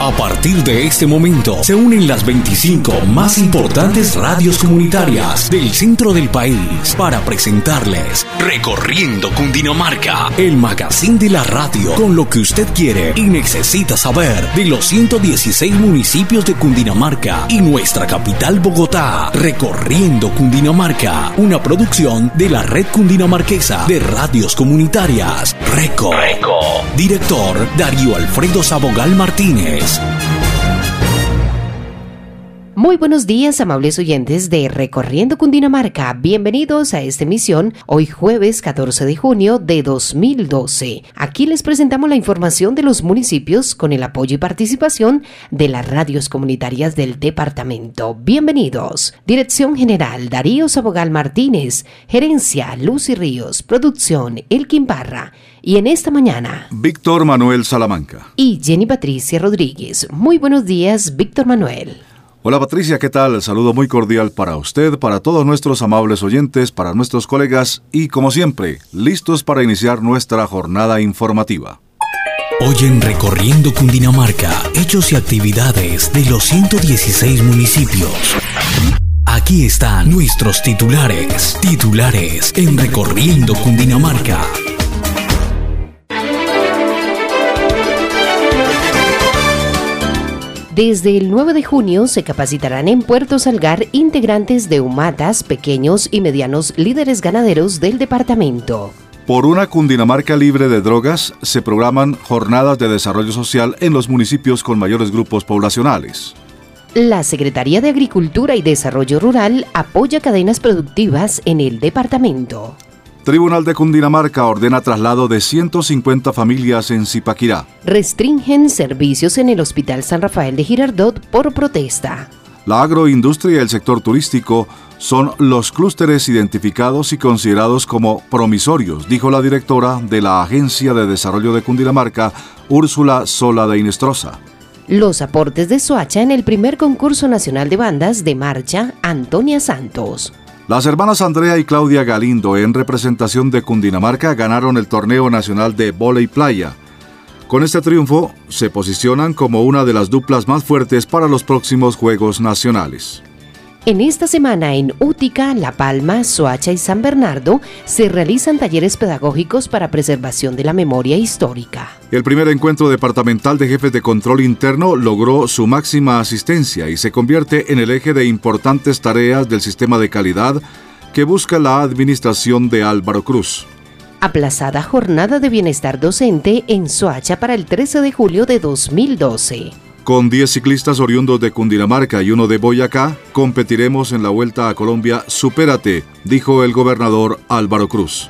A partir de este momento se unen las 25 más importantes radios comunitarias del centro del país para presentarles Recorriendo Cundinamarca, el magazine de la radio con lo que usted quiere y necesita saber de los 116 municipios de Cundinamarca y nuestra capital Bogotá. Recorriendo Cundinamarca, una producción de la Red Cundinamarquesa de Radios Comunitarias. Reco. Director Darío Alfredo Sabogal Martínez. Muy buenos días, amables oyentes de Recorriendo Cundinamarca. Bienvenidos a esta emisión, hoy jueves 14 de junio de 2012. Aquí les presentamos la información de los municipios con el apoyo y participación de las radios comunitarias del departamento. Bienvenidos. Dirección General Darío Sabogal Martínez, Gerencia Lucy Ríos, Producción Elkin Barra. Y en esta mañana, Víctor Manuel Salamanca y Jenny Patricia Rodríguez. Muy buenos días, Víctor Manuel. Hola Patricia, ¿qué tal? Saludo muy cordial para usted, para todos nuestros amables oyentes, para nuestros colegas y, como siempre, listos para iniciar nuestra jornada informativa. Hoy en Recorriendo Cundinamarca, hechos y actividades de los 116 municipios. Aquí están nuestros titulares en Recorriendo Cundinamarca. Desde el 9 de junio se capacitarán en Puerto Salgar integrantes de UMATAS, pequeños y medianos líderes ganaderos del departamento. Por una Cundinamarca libre de drogas, se programan jornadas de desarrollo social en los municipios con mayores grupos poblacionales. La Secretaría de Agricultura y Desarrollo Rural apoya cadenas productivas en el departamento. Tribunal de Cundinamarca ordena traslado de 150 familias en Zipaquirá. Restringen servicios en el Hospital San Rafael de Girardot por protesta. La agroindustria y el sector turístico son los clústeres identificados y considerados como promisorios, dijo la directora de la Agencia de Desarrollo de Cundinamarca, Úrsula Sola de Inestrosa. Los aportes de Soacha en el primer concurso nacional de bandas de marcha, Antonia Santos. Las hermanas Andrea y Claudia Galindo, en representación de Cundinamarca, ganaron el Torneo Nacional de Vóley Playa. Con este triunfo, se posicionan como una de las duplas más fuertes para los próximos Juegos Nacionales. En esta semana en Útica, La Palma, Soacha y San Bernardo se realizan talleres pedagógicos para preservación de la memoria histórica. El primer encuentro departamental de jefes de control interno logró su máxima asistencia y se convierte en el eje de importantes tareas del sistema de calidad que busca la administración de Álvaro Cruz. Aplazada jornada de bienestar docente en Soacha para el 13 de julio de 2012. Con 10 ciclistas oriundos de Cundinamarca y uno de Boyacá, competiremos en la Vuelta a Colombia Supérate, dijo el gobernador Álvaro Cruz.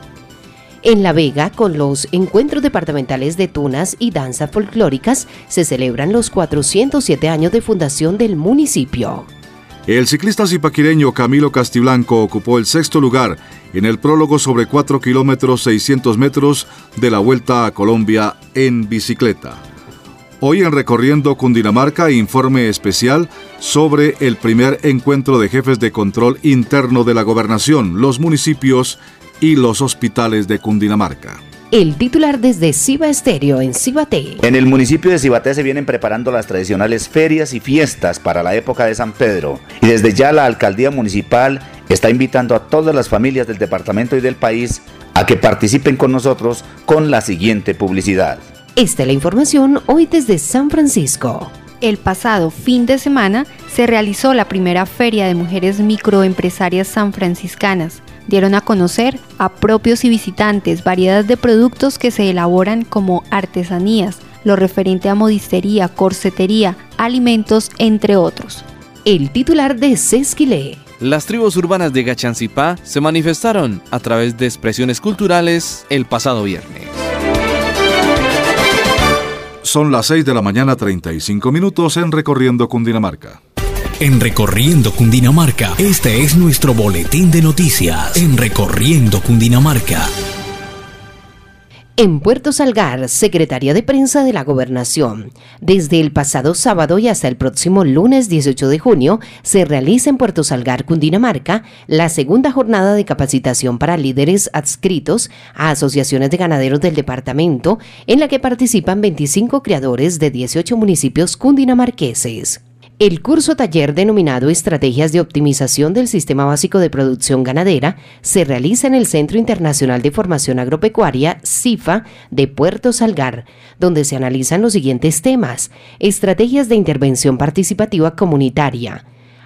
En La Vega, con los encuentros departamentales de tunas y danzas folclóricas, se celebran los 407 años de fundación del municipio. El ciclista zipaquireño Camilo Castiblanco ocupó el 6º lugar en el prólogo sobre 4 kilómetros 600 metros de la Vuelta a Colombia en bicicleta. Hoy en Recorriendo Cundinamarca, informe especial sobre el primer encuentro de jefes de control interno de la gobernación, los municipios y los hospitales de Cundinamarca. El titular desde Ciba Estéreo en Cibaté. En el municipio de Cibaté se vienen preparando las tradicionales ferias y fiestas para la época de San Pedro. Y desde ya la alcaldía municipal está invitando a todas las familias del departamento y del país a que participen con nosotros con la siguiente publicidad. Esta es la información hoy desde San Francisco. El pasado fin de semana se realizó la primera feria de mujeres microempresarias sanfranciscanas. Dieron a conocer a propios y visitantes variedad de productos que se elaboran como artesanías, lo referente a modistería, corsetería, alimentos, entre otros. El titular de Sesquilé. Las tribus urbanas de Gachancipá se manifestaron a través de expresiones culturales el pasado viernes. Son las 6 de la mañana, 35 minutos en Recorriendo Cundinamarca. En Recorriendo Cundinamarca, este es nuestro boletín de noticias. En Recorriendo Cundinamarca. En Puerto Salgar, Secretaría de Prensa de la Gobernación. Desde el pasado sábado y hasta el próximo lunes 18 de junio, se realiza en Puerto Salgar, Cundinamarca, la segunda jornada de capacitación para líderes adscritos a asociaciones de ganaderos del departamento, en la que participan 25 criadores de 18 municipios cundinamarqueses. El curso taller denominado Estrategias de Optimización del Sistema Básico de Producción Ganadera se realiza en el Centro Internacional de Formación Agropecuaria, CIFA, de Puerto Salgar, donde se analizan los siguientes temas: estrategias de intervención participativa comunitaria,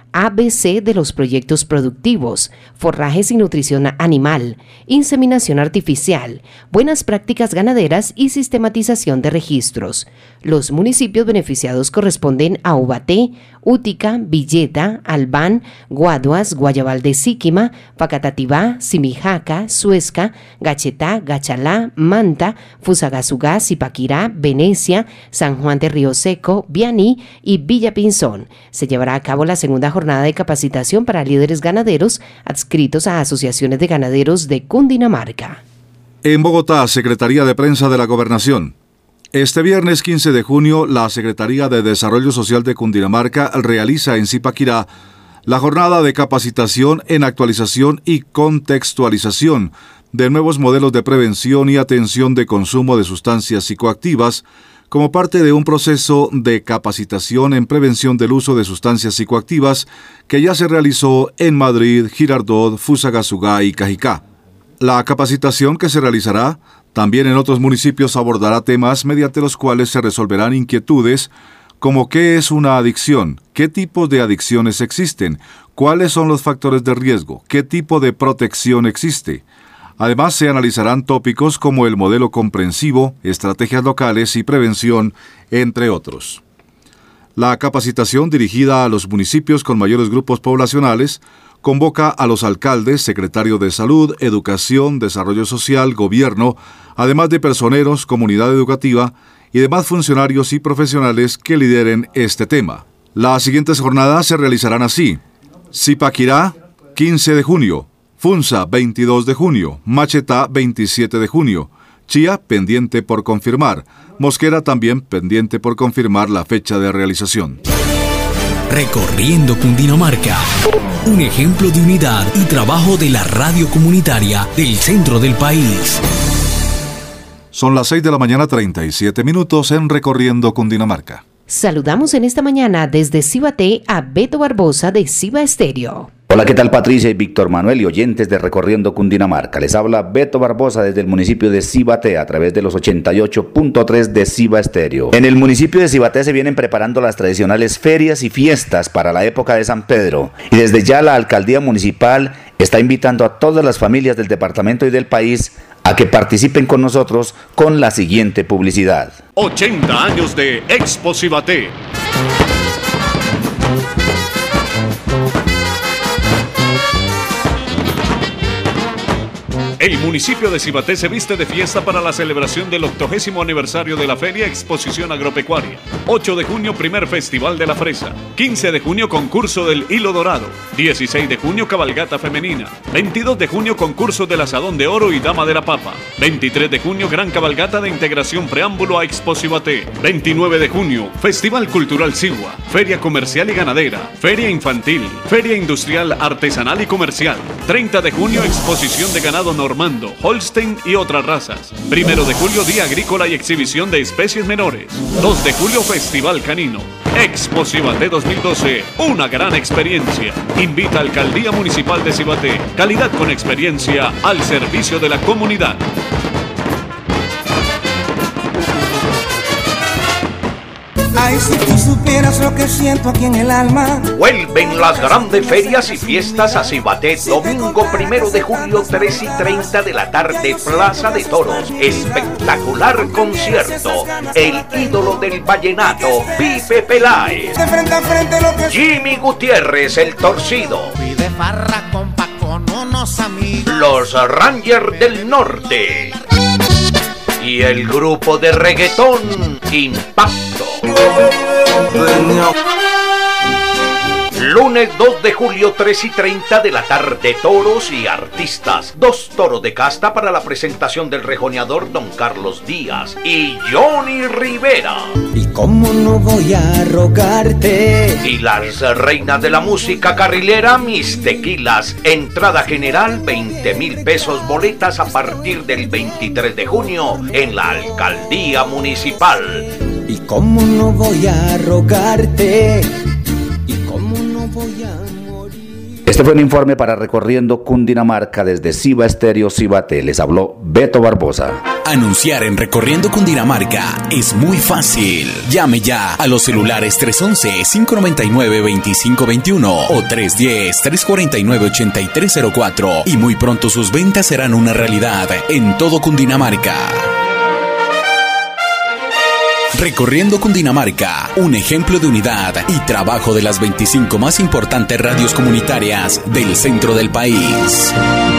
ABC de los proyectos productivos, forrajes y nutrición animal, inseminación artificial, buenas prácticas ganaderas y sistematización de registros. Los municipios beneficiados corresponden a Ubaté, Útica, Villeta, Albán, Guaduas, Guayabal de Síquima, Facatativá, Simijaca, Suezca, Gachetá, Gachalá, Manta, Fusagasugá, Zipaquirá, Venecia, San Juan de Río Seco, Vianí y Villa Pinzón. Se llevará a cabo la segunda jornada de capacitación para líderes ganaderos adscritos a asociaciones de ganaderos de Cundinamarca. En Bogotá, Secretaría de Prensa de la Gobernación. Este viernes 15 de junio, la Secretaría de Desarrollo Social de Cundinamarca realiza en Zipaquirá la jornada de capacitación en actualización y contextualización de nuevos modelos de prevención y atención de consumo de sustancias psicoactivas como parte de un proceso de capacitación en prevención del uso de sustancias psicoactivas que ya se realizó en Madrid, Girardot, Fusagasugá y Cajicá. La capacitación que se realizará también en otros municipios abordará temas mediante los cuales se resolverán inquietudes como qué es una adicción, qué tipos de adicciones existen, cuáles son los factores de riesgo, qué tipo de protección existe. Además, se analizarán tópicos como el modelo comprensivo, estrategias locales y prevención, entre otros. La capacitación dirigida a los municipios con mayores grupos poblacionales convoca a los alcaldes, secretarios de Salud, Educación, Desarrollo Social, Gobierno, además de personeros, comunidad educativa y demás funcionarios y profesionales que lideren este tema. Las siguientes jornadas se realizarán así: Zipaquirá, 15 de junio, Funza, 22 de junio, Machetá, 27 de junio, Chía, pendiente por confirmar, Mosquera también pendiente por confirmar la fecha de realización. Recorriendo Cundinamarca, un ejemplo de unidad y trabajo de la radio comunitaria del centro del país. Son las 6 de la mañana 37 minutos en Recorriendo Cundinamarca. Saludamos en esta mañana desde Cibaté a Beto Barbosa de Ciba Estéreo. Hola, ¿qué tal Patricia y Víctor Manuel y oyentes de Recorriendo Cundinamarca? Les habla Beto Barbosa desde el municipio de Cibaté a través de los 88.3 de Ciba Estéreo. En el municipio de Cibaté se vienen preparando las tradicionales ferias y fiestas para la época de San Pedro. Y desde ya la alcaldía municipal está invitando a todas las familias del departamento y del país a que participen con nosotros con la siguiente publicidad. 80 años de Expo Cibaté. El municipio de Cibaté se viste de fiesta para la celebración del 80º aniversario de la Feria Exposición Agropecuaria. 8 de junio, primer Festival de la Fresa. 15 de junio, concurso del Hilo Dorado. 16 de junio, cabalgata femenina. 22 de junio, concurso del Asadón de Oro y Dama de la Papa. 23 de junio, gran cabalgata de integración preámbulo a Expo Cibaté. 29 de junio, Festival Cultural Sigua. Feria Comercial y Ganadera. Feria Infantil. Feria Industrial, Artesanal y Comercial. 30 de junio, exposición de ganado Normando, Holstein y otras razas. 1 de julio, Día Agrícola y exhibición de especies menores. 2 de julio, Festival Canino. Expo Cibaté 2012, una gran experiencia. Invita a Alcaldía Municipal de Cibaté. Calidad con experiencia al servicio de la comunidad. Ay, si tú supieras lo que siento aquí en el alma. Vuelven las grandes ferias y fiestas a Cibaté, domingo 1 de julio, 3:30 de la tarde, Plaza de Toros. Espectacular concierto. El ídolo del vallenato, Pipe Peláez. De frente a frente lo que Jimmy Gutiérrez, el Torcido. pide farra, compa, con unos amigos. Los Rangers del Norte. Y el grupo de reggaetón Impacto. Lunes 2 de julio, 3:30 de la tarde, toros y artistas. 2 toros de casta para la presentación del rejoneador Don Carlos Díaz y Johnny Rivera. ¿Y cómo no voy a rogarte? Y las reinas de la música carrilera, Mis Tequilas. Entrada general, 20,000 pesos, boletas a partir del 23 de junio en la Alcaldía Municipal. ¿Y cómo no voy a rogarte? ¿Y cómo no voy a morir? Este fue un informe para Recorriendo Cundinamarca desde Ciba Estéreo Cibate. Les habló Beto Barbosa. Anunciar en Recorriendo Cundinamarca es muy fácil. Llame ya a los celulares 311-599-2521 o 310-349-8304 y muy pronto sus ventas serán una realidad en todo Cundinamarca. Recorriendo Cundinamarca, un ejemplo de unidad y trabajo de las 25 más importantes radios comunitarias del centro del país.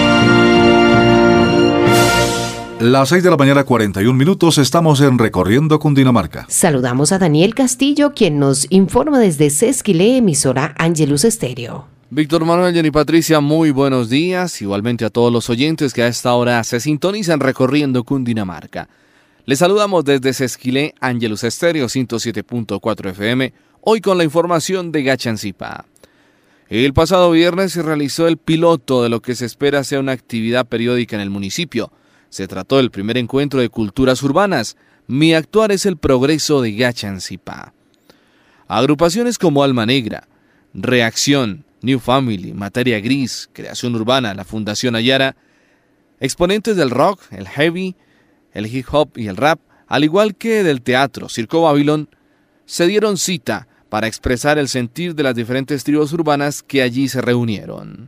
Las 6 de la mañana, 41 minutos, estamos en Recorriendo Cundinamarca. Saludamos a Daniel Castillo, quien nos informa desde Sesquilé, emisora Ángelus Estéreo. Víctor Manuel, Jenny Patricia, muy buenos días. Igualmente a todos los oyentes que a esta hora se sintonizan Recorriendo Cundinamarca. Les saludamos desde Sesquilé, Ángelus Estéreo 107.4 FM, hoy con la información de Gachancipá. El pasado viernes se realizó el piloto de lo que se espera sea una actividad periódica en el municipio. Se trató del primer encuentro de culturas urbanas. Mi actuar es el progreso de Gachancipá. Agrupaciones como Alma Negra, Reacción, New Family, Materia Gris, Creación Urbana, la Fundación Ayara, exponentes del rock, el heavy, el hip hop y el rap, al igual que del teatro, Circo Babylon, se dieron cita para expresar el sentir de las diferentes tribus urbanas que allí se reunieron.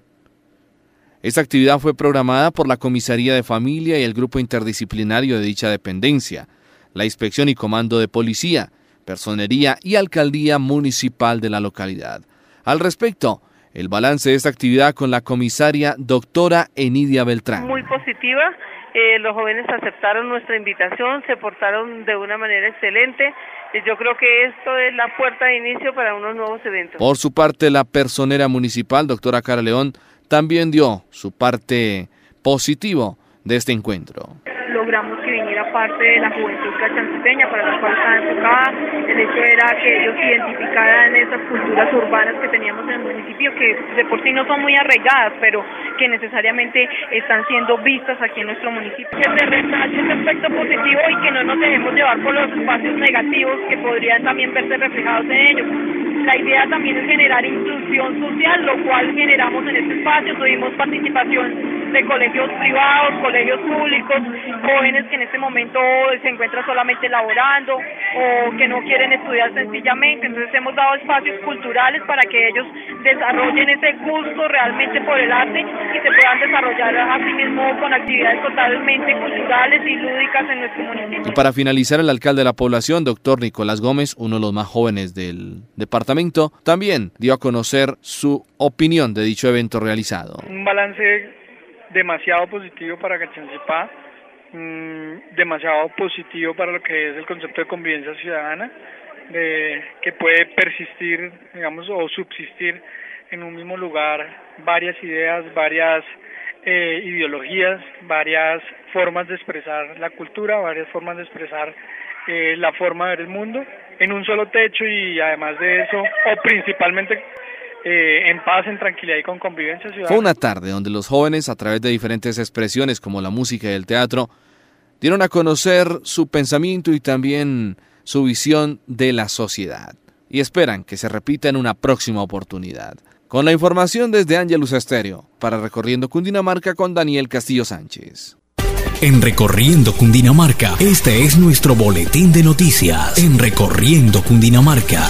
Esta actividad fue programada por la Comisaría de Familia y el Grupo Interdisciplinario de dicha dependencia, la Inspección y Comando de Policía, Personería y Alcaldía Municipal de la localidad. Al respecto, el balance de esta actividad con la comisaria doctora Enidia Beltrán. Muy positiva. Los jóvenes aceptaron nuestra invitación, se portaron de una manera excelente. Yo creo que esto es la puerta de inicio para unos nuevos eventos. Por su parte, la personera municipal, doctora Cara León, también dio su parte positivo de este encuentro. Logramos que viniera parte de la juventud gachancipeña, para la cual estaba enfocada. El hecho era que ellos identificaran esas culturas urbanas que teníamos en el municipio, que de por sí no son muy arraigadas, pero que necesariamente están siendo vistas aquí en nuestro municipio. Que se resalte ese aspecto positivo y que no nos dejemos llevar por los espacios negativos que podrían también verse reflejados en ellos. La idea también es generar inclusión social, lo cual generamos en este espacio. Tuvimos participación de colegios privados, colegios públicos, jóvenes que en este momento se encuentran solamente laborando o que no quieren estudiar sencillamente. Entonces hemos dado espacios culturales para que ellos desarrollen ese gusto realmente por el arte y se puedan desarrollar a sí mismos con actividades totalmente culturales y lúdicas en nuestro municipio. Y para finalizar, el alcalde de la población, doctor Nicolás Gómez, uno de los más jóvenes del departamento, también dio a conocer su opinión de dicho evento realizado. Un balance demasiado positivo para Gachancipá, demasiado positivo para lo que es el concepto de convivencia ciudadana, que puede persistir, digamos, o subsistir en un mismo lugar varias ideas, varias ideologías, varias formas de expresar la cultura, varias formas de expresar la forma de ver el mundo en un solo techo, y además de eso, o principalmente en paz, en tranquilidad y con convivencia ciudadana. Fue una tarde donde los jóvenes, a través de diferentes expresiones como la música y el teatro, dieron a conocer su pensamiento y también su visión de la sociedad, y esperan que se repita en una próxima oportunidad. Con la información desde Ángelus Estéreo, para Recorriendo Cundinamarca con Daniel Castillo Sánchez. En Recorriendo Cundinamarca, este es nuestro boletín de noticias. En Recorriendo Cundinamarca.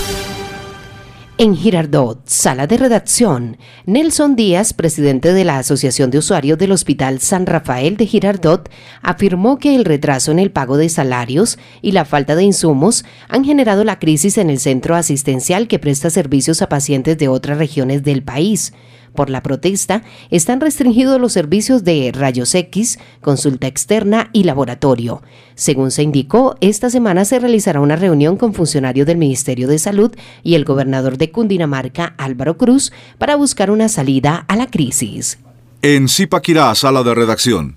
En Girardot, sala de redacción, Nelson Díaz, presidente de la Asociación de Usuarios del Hospital San Rafael de Girardot, afirmó que el retraso en el pago de salarios y la falta de insumos han generado la crisis en el centro asistencial que presta servicios a pacientes de otras regiones del país. Por la protesta, están restringidos los servicios de rayos X, consulta externa y laboratorio. Según se indicó, esta semana se realizará una reunión con funcionarios del Ministerio de Salud y el gobernador de Cundinamarca, Álvaro Cruz, para buscar una salida a la crisis. En Zipaquirá, sala de redacción.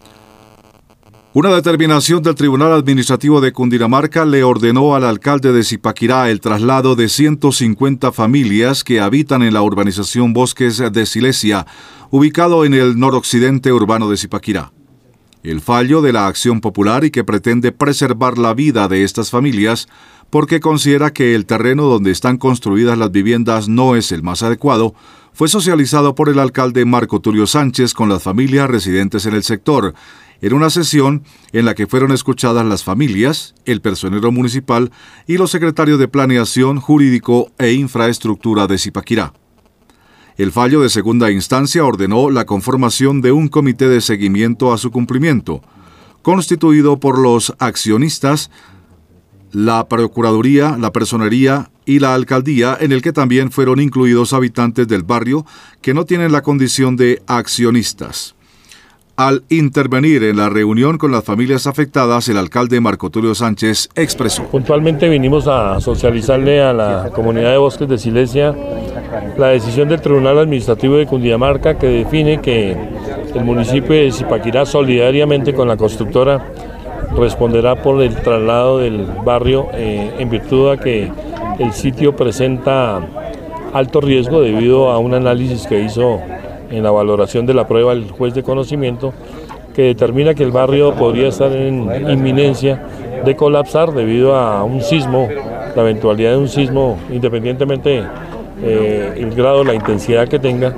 Una determinación del Tribunal Administrativo de Cundinamarca le ordenó al alcalde de Zipaquirá el traslado de 150 familias que habitan en la urbanización Bosques de Silesia, ubicado en el noroccidente urbano de Zipaquirá. El fallo de la acción popular y que pretende preservar la vida de estas familias porque considera que el terreno donde están construidas las viviendas no es el más adecuado, fue socializado por el alcalde Marco Tulio Sánchez con las familias residentes en el sector, en una sesión en la que fueron escuchadas las familias, el personero municipal y los secretarios de Planeación, Jurídico e Infraestructura de Zipaquirá. El fallo de segunda instancia ordenó la conformación de un comité de seguimiento a su cumplimiento, constituido por los accionistas, la Procuraduría, la Personería y la Alcaldía, en el que también fueron incluidos habitantes del barrio que no tienen la condición de accionistas. Al intervenir en la reunión con las familias afectadas, el alcalde Marco Tulio Sánchez expresó: puntualmente vinimos a socializarle a la comunidad de Bosques de Silesia la decisión del Tribunal Administrativo de Cundinamarca que define que el municipio de Zipaquirá, solidariamente con la constructora, responderá por el traslado del barrio en virtud de que el sitio presenta alto riesgo debido a un análisis que hizo en la valoración de la prueba el juez de conocimiento, que determina que el barrio podría estar en inminencia de colapsar debido a un sismo, la eventualidad de un sismo, independientemente el grado, la intensidad que tenga.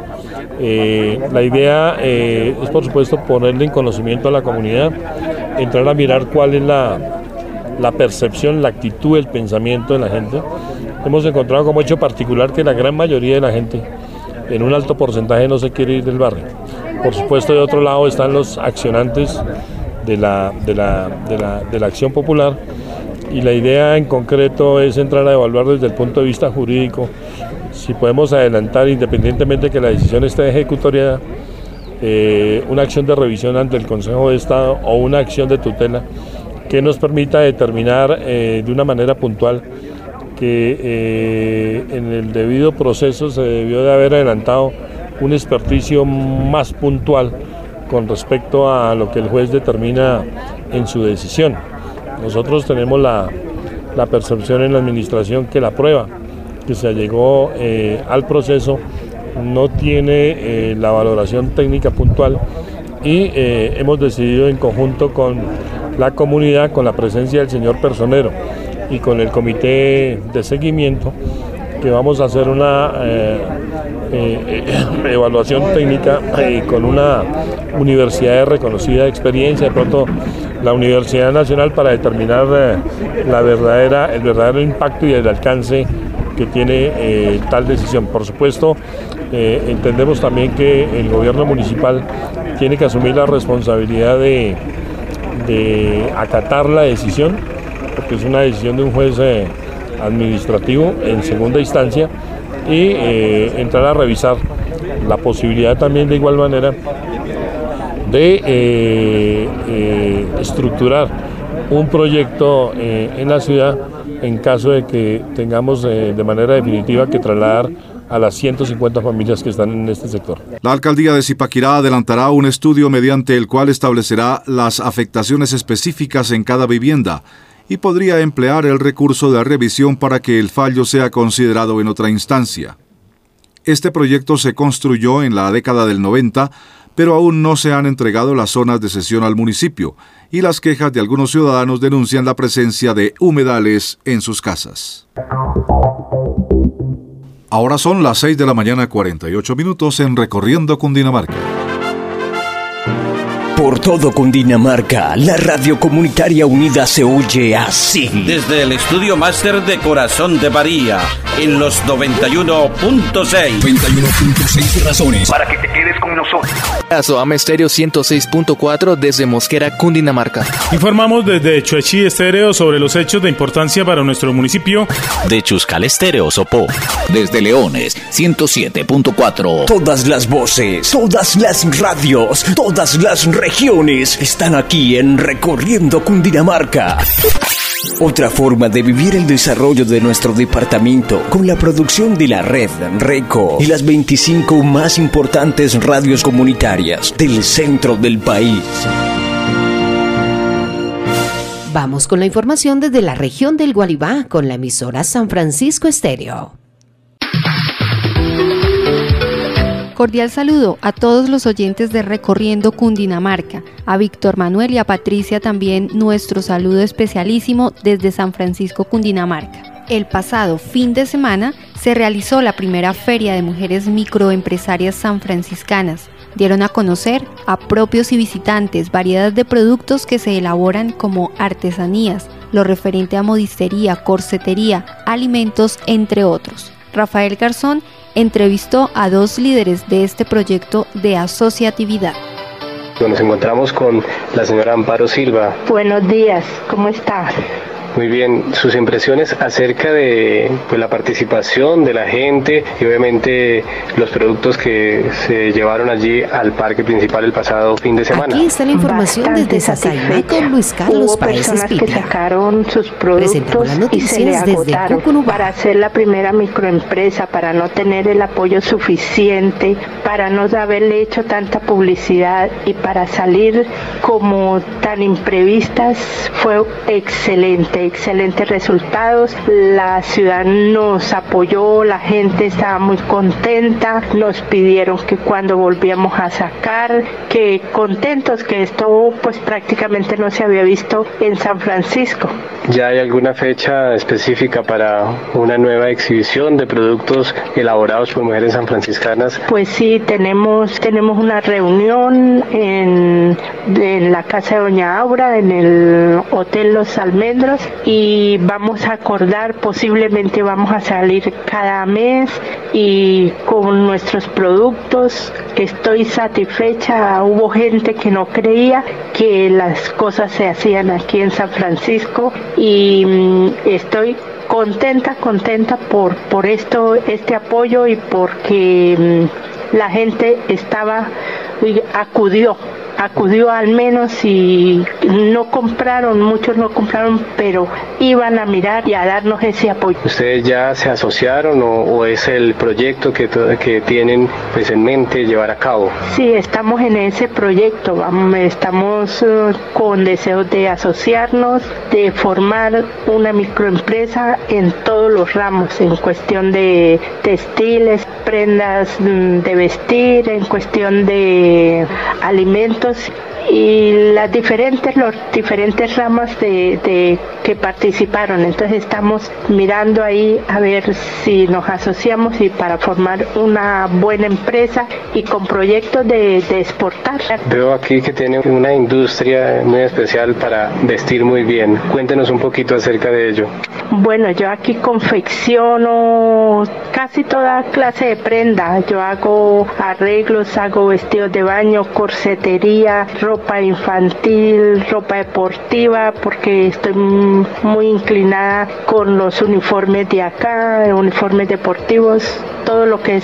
La idea es, por supuesto, ponerle en conocimiento a la comunidad, entrar a mirar cuál es la percepción, la actitud, el pensamiento de la gente. Hemos encontrado como hecho particular que la gran mayoría de la gente, en un alto porcentaje, no se quiere ir del barrio. Por supuesto, de otro lado están los accionantes de la acción popular, y la idea en concreto es entrar a evaluar desde el punto de vista jurídico si podemos adelantar, independientemente de que la decisión esté ejecutoriada, una acción de revisión ante el Consejo de Estado o una acción de tutela que nos permita determinar de una manera puntual que en el debido proceso se debió de haber adelantado un experticio más puntual con respecto a lo que el juez determina en su decisión. Nosotros tenemos la percepción en la administración que la prueba que se allegó al proceso no tiene la valoración técnica puntual, y hemos decidido en conjunto con la comunidad, con la presencia del señor personero y con el comité de seguimiento, que vamos a hacer una evaluación técnica con una universidad de reconocida experiencia, de pronto la Universidad Nacional, para determinar el verdadero impacto y el alcance que tiene tal decisión. Por supuesto, entendemos también que el gobierno municipal tiene que asumir la responsabilidad de acatar la decisión, porque es una decisión de un juez administrativo en segunda instancia, y entrar a revisar la posibilidad también de igual manera de estructurar un proyecto en la ciudad en caso de que tengamos de manera definitiva que trasladar a las 150 familias que están en este sector. La alcaldía de Zipaquirá adelantará un estudio mediante el cual establecerá las afectaciones específicas en cada vivienda y podría emplear el recurso de revisión para que el fallo sea considerado en otra instancia. Este proyecto se construyó en la década del 90, pero aún no se han entregado las zonas de cesión al municipio, y las quejas de algunos ciudadanos denuncian la presencia de humedales en sus casas. Ahora son las 6 de la mañana, 48 minutos en Recorriendo Cundinamarca. Por todo Cundinamarca, la radio comunitaria unida se oye así. Desde el Estudio Máster de Corazón de María, en los 91.6. 91.6 razones para que te quedes con nosotros. Soham Estéreo 106.4 desde Mosquera, Cundinamarca. Informamos desde Chuechi Estéreo sobre los hechos de importancia para nuestro municipio. De Chuscal Estéreo Sopó. Desde Leones 107.4. Todas las voces, todas las radios, todas las regiones están aquí en Recorriendo Cundinamarca. Otra forma de vivir el desarrollo de nuestro departamento con la producción de la red RECO y las 25 más importantes radios comunitarias del centro del país. Vamos con la información desde la región del Gualibá con la emisora San Francisco Estéreo. Cordial saludo a todos los oyentes de Recorriendo Cundinamarca, a Víctor Manuel y a Patricia también nuestro saludo especialísimo desde San Francisco, Cundinamarca. El pasado fin de semana se realizó la primera feria de mujeres microempresarias sanfranciscanas. Dieron a conocer a propios y visitantes variedad de productos que se elaboran como artesanías, lo referente a modistería, corsetería, alimentos, entre otros. Rafael Garzón entrevistó a 2 líderes de este proyecto de asociatividad. Nos encontramos con la señora Amparo Silva. Buenos días, ¿cómo está? Muy bien, sus impresiones acerca de la participación de la gente y obviamente los productos que se llevaron allí al parque principal el pasado fin de semana. Aquí está la información desde Sasaimá con Luis Carlos Paredes personas Pita. Que sacaron sus productos y se le agotaron para hacer la primera microempresa, para no tener el apoyo suficiente, para no haberle hecho tanta publicidad y para salir como tan imprevistas. Fue excelentes resultados. La ciudad nos apoyó, la gente estaba muy contenta, nos pidieron que cuando volvíamos a sacar, que contentos, que esto pues prácticamente no se había visto en San Francisco. ¿Ya hay alguna fecha específica para una nueva exhibición de productos elaborados por mujeres sanfranciscanas? Pues sí, tenemos una reunión en la casa de Doña Aura, en el Hotel Los Almendros, y vamos a acordar, posiblemente vamos a salir cada mes y con nuestros productos. Estoy satisfecha, hubo gente que no creía que las cosas se hacían aquí en San Francisco y estoy contenta por este apoyo y porque la gente acudió al menos, y muchos no compraron, pero iban a mirar y a darnos ese apoyo. ¿Ustedes ya se asociaron o es el proyecto que tienen pues en mente llevar a cabo? Sí, estamos en ese proyecto, estamos con deseos de asociarnos, de formar una microempresa en todos los ramos, en cuestión de textiles, prendas de vestir, en cuestión de alimentos y los diferentes ramas de que participaron. Entonces estamos mirando ahí a ver si nos asociamos y para formar una buena empresa y con proyectos de exportar. Veo aquí que tiene una industria muy especial para vestir muy bien. Cuéntenos un poquito acerca de ello. Bueno, yo aquí confecciono casi toda clase de prenda. Yo hago arreglos, hago vestidos de baño, corsetería, ropa infantil, ropa deportiva, porque estoy muy inclinada con los uniformes de acá, uniformes deportivos, todo lo que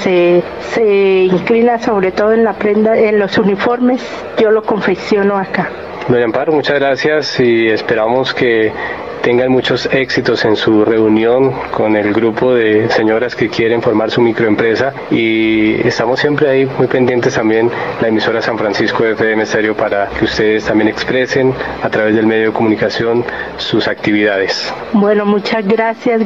se inclina sobre todo en la prenda, en los uniformes, yo lo confecciono acá. Doña Amparo, muchas gracias y esperamos que tengan muchos éxitos en su reunión con el grupo de señoras que quieren formar su microempresa, y estamos siempre ahí muy pendientes también la emisora San Francisco FM Estéreo para que ustedes también expresen a través del medio de comunicación sus actividades. Bueno, muchas gracias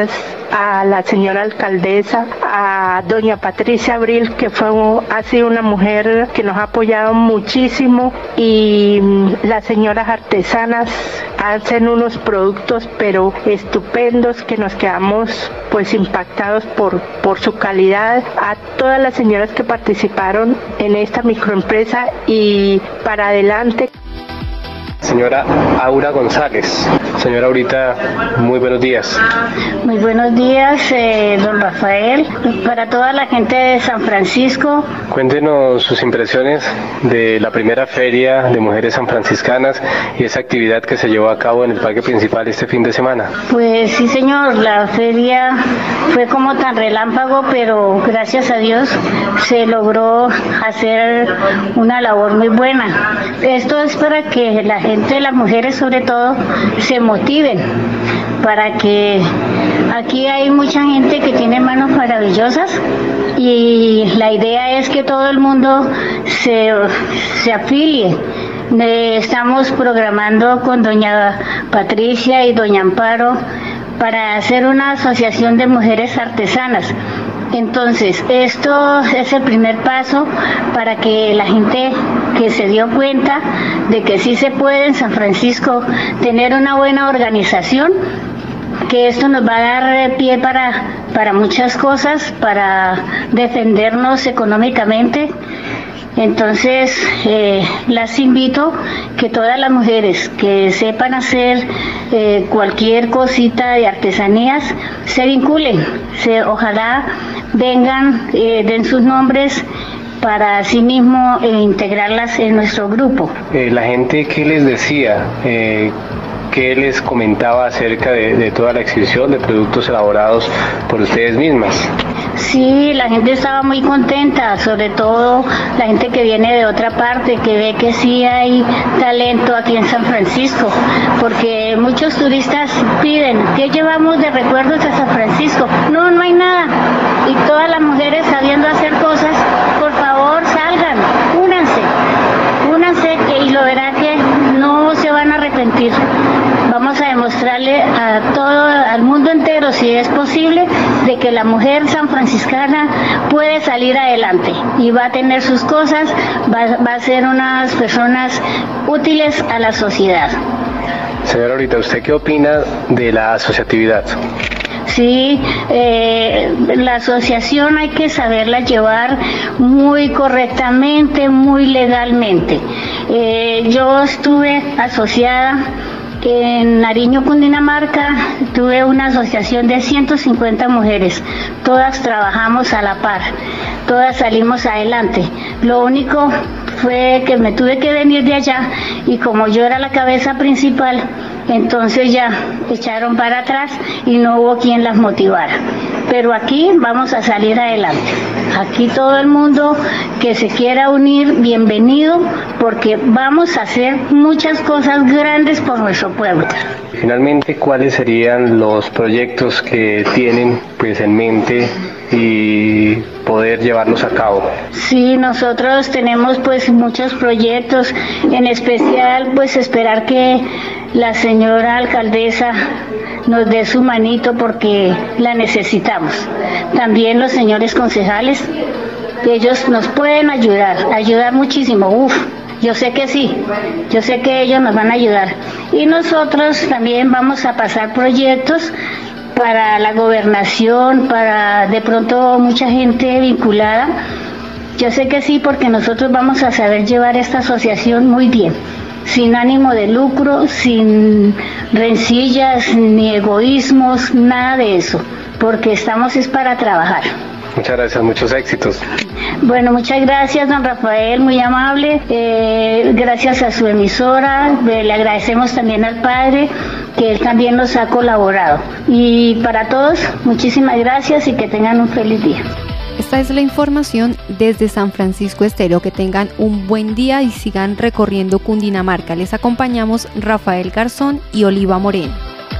a la señora alcaldesa, a doña Patricia Abril, que ha sido una mujer que nos ha apoyado muchísimo, y las señoras artesanas hacen unos productos pero estupendos que nos quedamos pues impactados por su calidad. A todas las señoras que participaron en esta microempresa y para adelante. Señora Aura González. Señora Aurita, muy buenos días. Muy buenos días, don Rafael, para toda la gente de San Francisco. Cuéntenos sus impresiones de la primera feria de mujeres sanfranciscanas y esa actividad que se llevó a cabo en el parque principal este fin de semana. Pues sí, señor, la feria fue como tan relámpago, pero gracias a Dios se logró hacer una labor muy buena. Esto es para que la gente, las mujeres sobre todo, se motiven, para que aquí hay mucha gente que tiene manos maravillosas y la idea es que todo el mundo se afilie. Estamos programando con doña Patricia y doña Amparo para hacer una asociación de mujeres artesanas. Entonces, esto es el primer paso para que la gente que se dio cuenta de que sí se puede en San Francisco tener una buena organización, que esto nos va a dar pie para muchas cosas, para defendernos económicamente. Entonces, las invito que todas las mujeres que sepan hacer cualquier cosita de artesanías se vinculen, ojalá vengan, den sus nombres para así mismo integrarlas en nuestro grupo. La gente, ¿qué les decía? ¿Qué les comentaba acerca de toda la exhibición de productos elaborados por ustedes mismas? Sí, la gente estaba muy contenta, sobre todo la gente que viene de otra parte, que ve que sí hay talento aquí en San Francisco, porque muchos turistas piden, ¿qué llevamos de recuerdos a San Francisco? No hay nada. Y todas las mujeres sabiendo hacer cosas, por favor salgan, únanse y lo verán que no se van a arrepentir. Vamos a demostrarle al mundo entero, si es posible, de que la mujer sanfranciscana puede salir adelante y va a tener sus cosas, va a ser unas personas útiles a la sociedad. Señora Aurita, ¿usted qué opina de la asociatividad? Sí, la asociación hay que saberla llevar muy correctamente, muy legalmente. Yo estuve asociada en Nariño, Cundinamarca, tuve una asociación de 150 mujeres, todas trabajamos a la par, todas salimos adelante. Lo único fue que me tuve que venir de allá y como yo era la cabeza principal, entonces ya echaron para atrás y no hubo quien las motivara. Pero aquí vamos a salir adelante. Aquí todo el mundo que se quiera unir, bienvenido, porque vamos a hacer muchas cosas grandes por nuestro pueblo. Finalmente, ¿cuáles serían los proyectos que tienen en mente y poder llevarlos a cabo? Sí, nosotros tenemos muchos proyectos, en especial esperar que la señora alcaldesa nos dé su manito porque la necesitamos. También los señores concejales, ellos nos pueden ayudar muchísimo. Yo sé que sí, yo sé que ellos nos van a ayudar. Y nosotros también vamos a pasar proyectos para la gobernación, para de pronto mucha gente vinculada. Yo sé que sí, porque nosotros vamos a saber llevar esta asociación muy bien, sin ánimo de lucro, sin rencillas ni egoísmos, nada de eso, porque estamos es para trabajar. Muchas gracias, muchos éxitos. Bueno, muchas gracias, don Rafael, muy amable. Gracias a su emisora, le agradecemos también al padre, que él también nos ha colaborado. Y para todos, muchísimas gracias y que tengan un feliz día. Esta es la información desde San Francisco Estéreo. Que tengan un buen día y sigan recorriendo Cundinamarca. Les acompañamos Rafael Garzón y Oliva Moreno.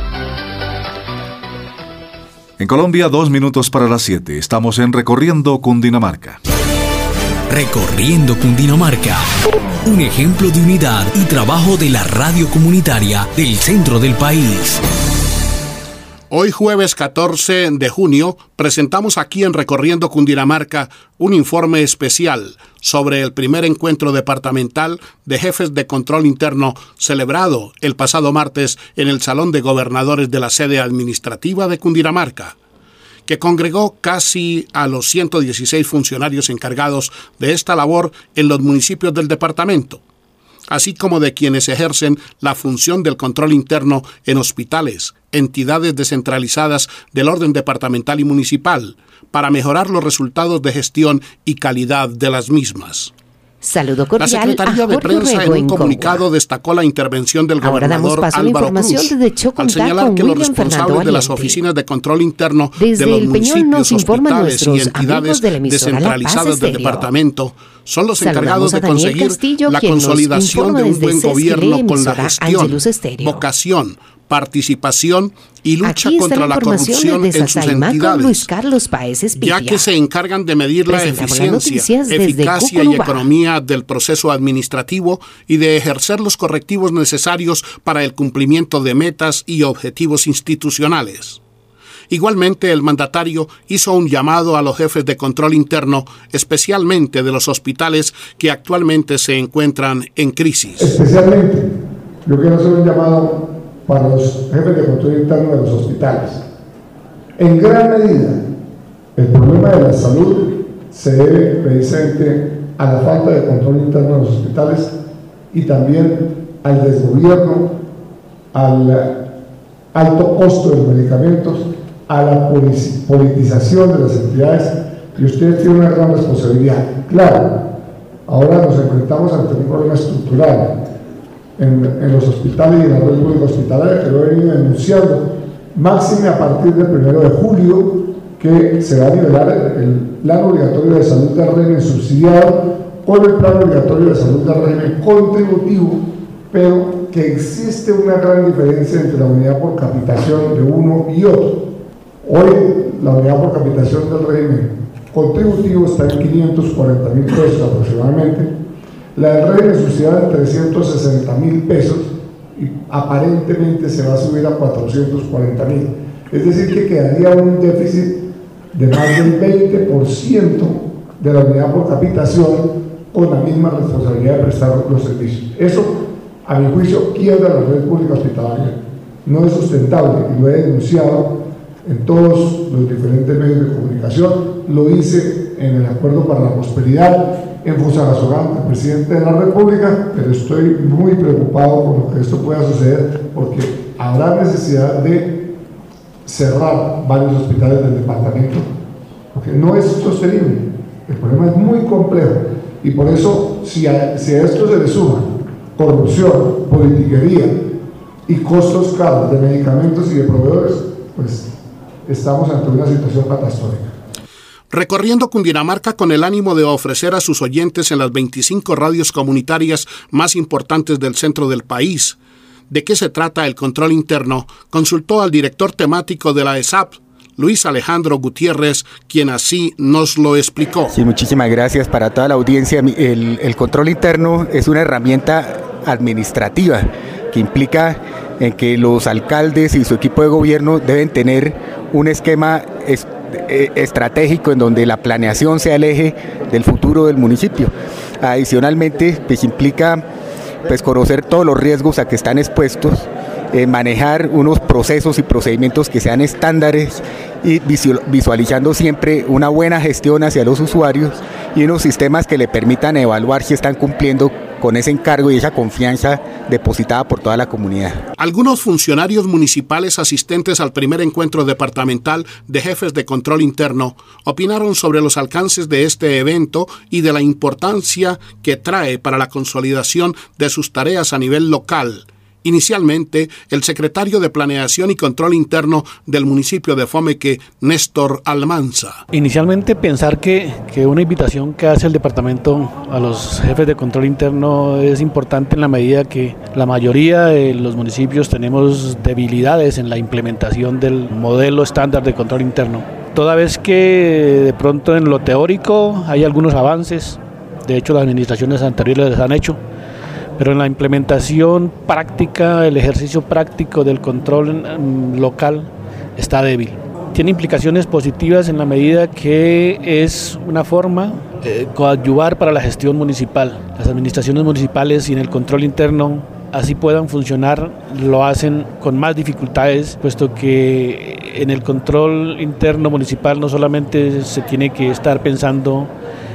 En Colombia, 2 minutos para las 7. Estamos en Recorriendo Cundinamarca. Recorriendo Cundinamarca. Un ejemplo de unidad y trabajo de la radio comunitaria del centro del país. Hoy jueves 14 de junio presentamos aquí en Recorriendo Cundinamarca un informe especial sobre el primer encuentro departamental de jefes de control interno celebrado el pasado martes en el Salón de Gobernadores de la sede administrativa de Cundinamarca, que congregó casi a los 116 funcionarios encargados de esta labor en los municipios del departamento. así como de quienes ejercen la función del control interno en hospitales, entidades descentralizadas del orden departamental y municipal, para mejorar los resultados de gestión y calidad de las mismas. Saludo cordial. La Secretaría de Prensa en un comunicado destacó la intervención del gobernador Álvaro Cruz al señalar que los responsables de las oficinas de control interno de los municipios, hospitales y entidades descentralizadas del departamento son los encargados de conseguir la consolidación de un buen gobierno con la gestión, vocación, participación y lucha contra la corrupción en sus entidades, ya que se encargan de medir la eficiencia, eficacia y economía del proceso administrativo y de ejercer los correctivos necesarios para el cumplimiento de metas y objetivos institucionales. Igualmente, el mandatario hizo un llamado a los jefes de control interno, especialmente de los hospitales que actualmente se encuentran en crisis. Especialmente, yo quiero hacer un llamado para los jefes de control interno de los hospitales. En gran medida, el problema de la salud se debe precisamente a la falta de control interno de los hospitales y también al desgobierno, al alto costo de los medicamentos, a la politización de las entidades, y ustedes tienen una gran responsabilidad. Claro, ahora nos enfrentamos ante un problema estructural en los hospitales y en la red pública hospitalaria, que lo he venido denunciando, máxime a partir del 1 de julio, que se va a nivelar el plan obligatorio de salud del régimen subsidiado con el plan obligatorio de salud del régimen contributivo, pero que existe una gran diferencia entre la unidad por capitación de uno y otro. Hoy la unidad por capitación del régimen contributivo está en 540.000 pesos aproximadamente, la del régimen subsidiado en 360.000 pesos y aparentemente se va a subir a 440.000. Es decir, que quedaría un déficit de más del 20% de la unidad por capitación con la misma responsabilidad de prestar los servicios. Eso, a mi juicio, quiebra la red pública hospitalaria. No es sustentable y lo he denunciado en todos los diferentes medios de comunicación. Lo hice en el Acuerdo para la Prosperidad en Fusagasugán, el presidente de la República, pero estoy muy preocupado por lo que esto pueda suceder, porque habrá necesidad de cerrar varios hospitales del departamento, porque no es sostenible. El problema es muy complejo y por eso, si a esto se le suma corrupción, politiquería y costos caros de medicamentos y de proveedores, pues estamos ante una situación catastrófica. Recorriendo Cundinamarca con el ánimo de ofrecer a sus oyentes en las 25 radios comunitarias más importantes del centro del país de qué se trata el control interno, consultó al director temático de la ESAP, Luis Alejandro Gutiérrez, quien así nos lo explicó. Sí, muchísimas gracias para toda la audiencia. El control interno es una herramienta administrativa que implica en que los alcaldes y su equipo de gobierno deben tener un esquema estratégico en donde la planeación sea el eje del futuro del municipio. Adicionalmente, pues implica conocer todos los riesgos a que están expuestos, manejar unos procesos y procedimientos que sean estándares y visualizando siempre una buena gestión hacia los usuarios y unos sistemas que le permitan evaluar si están cumpliendo con ese encargo y esa confianza depositada por toda la comunidad. Algunos funcionarios municipales asistentes al primer encuentro departamental de jefes de control interno opinaron sobre los alcances de este evento y de la importancia que trae para la consolidación de sus tareas a nivel local. Inicialmente, el secretario de Planeación y Control Interno del municipio de Fomeque, Néstor Almanza. Inicialmente pensar que una invitación que hace el departamento a los jefes de control interno es importante en la medida que la mayoría de los municipios tenemos debilidades en la implementación del modelo estándar de control interno. Toda vez que de pronto en lo teórico hay algunos avances, de hecho las administraciones anteriores les han hecho, pero en la implementación práctica, el ejercicio práctico del control local está débil. Tiene implicaciones positivas en la medida que es una forma de coadyuvar para la gestión municipal. Las administraciones municipales sin el control interno así puedan funcionar, lo hacen con más dificultades, puesto que en el control interno municipal no solamente se tiene que estar pensando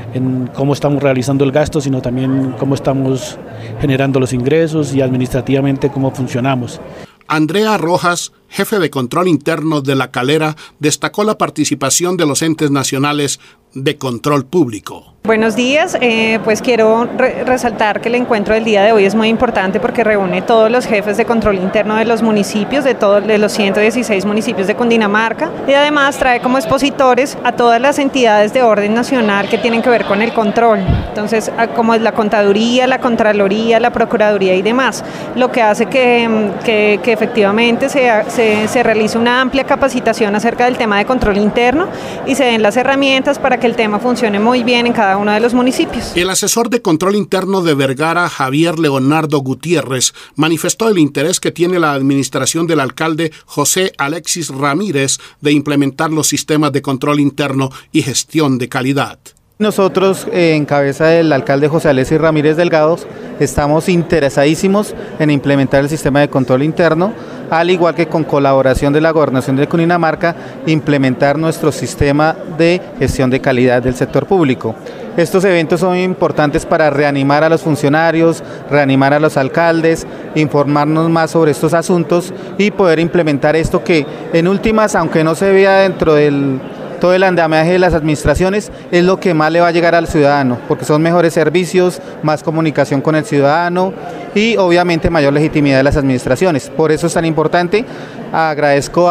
en cómo estamos realizando el gasto, sino también cómo estamos generando los ingresos y administrativamente cómo funcionamos. Andrea Rojas, jefe de control interno de La Calera, destacó la participación de los entes nacionales de control público. Buenos días, pues quiero resaltar que el encuentro del día de hoy es muy importante porque reúne todos los jefes de control interno de los municipios, de los 116 municipios de Cundinamarca, y además trae como expositores a todas las entidades de orden nacional que tienen que ver con el control, entonces como es la Contaduría, la Contraloría, la Procuraduría y demás, lo que hace que efectivamente se realice una amplia capacitación acerca del tema de control interno y se den las herramientas para que el tema funcione muy bien en cada uno de los municipios. El asesor de control interno de Vergara, Javier Leonardo Gutiérrez, manifestó el interés que tiene la administración del alcalde José Alexis Ramírez de implementar los sistemas de control interno y gestión de calidad. Nosotros, en cabeza del alcalde José Alexis Ramírez Delgados, estamos interesadísimos en implementar el sistema de control interno, al igual que con colaboración de la Gobernación de Cundinamarca, implementar nuestro sistema de gestión de calidad del sector público. Estos eventos son importantes para reanimar a los funcionarios, reanimar a los alcaldes, informarnos más sobre estos asuntos y poder implementar esto que, en últimas, aunque no se vea dentro del todo el andamiaje de las administraciones, es lo que más le va a llegar al ciudadano, porque son mejores servicios, más comunicación con el ciudadano y obviamente mayor legitimidad de las administraciones. Por eso es tan importante. Agradezco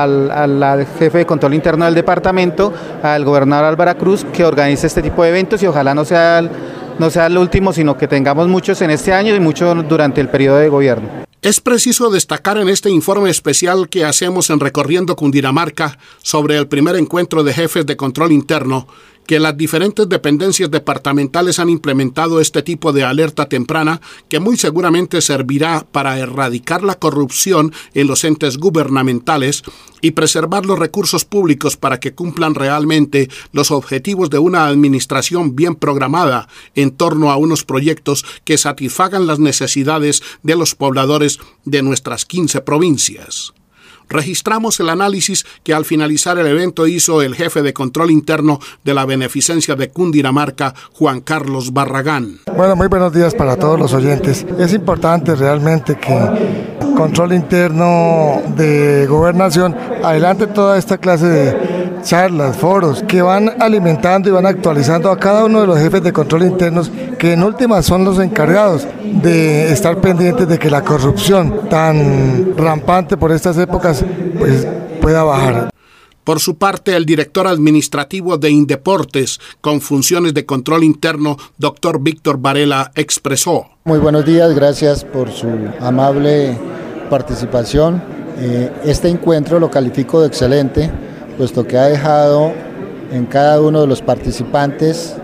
al jefe de control interno del departamento, al gobernador Álvaro Cruz, que organice este tipo de eventos y ojalá no sea el último, sino que tengamos muchos en este año y muchos durante el periodo de gobierno. Es preciso destacar en este informe especial que hacemos en Recorriendo Cundinamarca sobre el primer encuentro de jefes de control interno que las diferentes dependencias departamentales han implementado este tipo de alerta temprana que muy seguramente servirá para erradicar la corrupción en los entes gubernamentales y preservar los recursos públicos para que cumplan realmente los objetivos de una administración bien programada en torno a unos proyectos que satisfagan las necesidades de los pobladores de nuestras 15 provincias. Registramos el análisis que al finalizar el evento hizo el jefe de control interno de la Beneficencia de Cundinamarca, Juan Carlos Barragán. Bueno, muy buenos días para todos los oyentes. Es importante realmente que control interno de gobernación adelante toda esta clase de charlas, foros que van alimentando y van actualizando a cada uno de los jefes de control internos que en últimas son los encargados de estar pendientes de que la corrupción tan rampante por estas épocas pues pueda bajar. Por su parte, el director administrativo de Indeportes, con funciones de control interno, doctor Víctor Varela, expresó: Muy buenos días, gracias por su amable participación. Este encuentro lo califico de excelente, puesto que ha dejado en cada uno de los participantes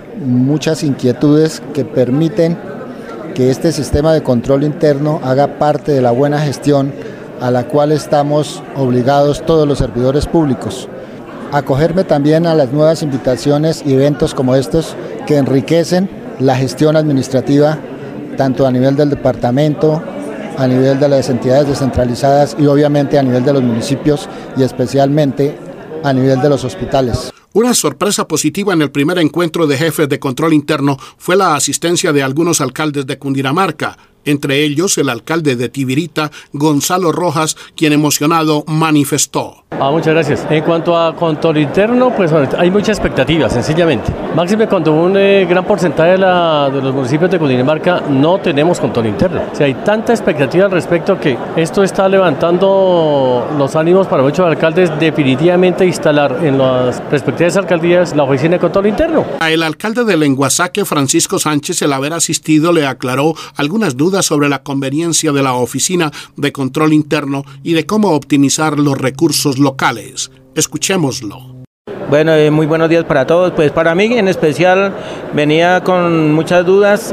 muchas inquietudes que permiten que este sistema de control interno haga parte de la buena gestión a la cual estamos obligados todos los servidores públicos. Acogerme también a las nuevas invitaciones y eventos como estos que enriquecen la gestión administrativa, tanto a nivel del departamento, a nivel de las entidades descentralizadas y obviamente a nivel de los municipios y especialmente a nivel de los hospitales. Una sorpresa positiva en el primer encuentro de jefes de control interno fue la asistencia de algunos alcaldes de Cundinamarca, entre ellos el alcalde de Tibirita, Gonzalo Rojas, quien emocionado manifestó: Muchas gracias. En cuanto a control interno, pues hay mucha expectativa, sencillamente. Máxime cuando un gran porcentaje de los municipios de Cundinamarca no tenemos control interno. O sea, hay tanta expectativa al respecto que esto está levantando los ánimos para muchos alcaldes definitivamente instalar en las respectivas alcaldías la oficina de control interno. El alcalde de Lenguasaque, Francisco Sánchez, el haber asistido, le aclaró algunas dudas sobre la conveniencia de la oficina de control interno y de cómo optimizar los recursos locales. Escuchémoslo. Bueno, muy buenos días para todos. Pues para mí en especial venía con muchas dudas.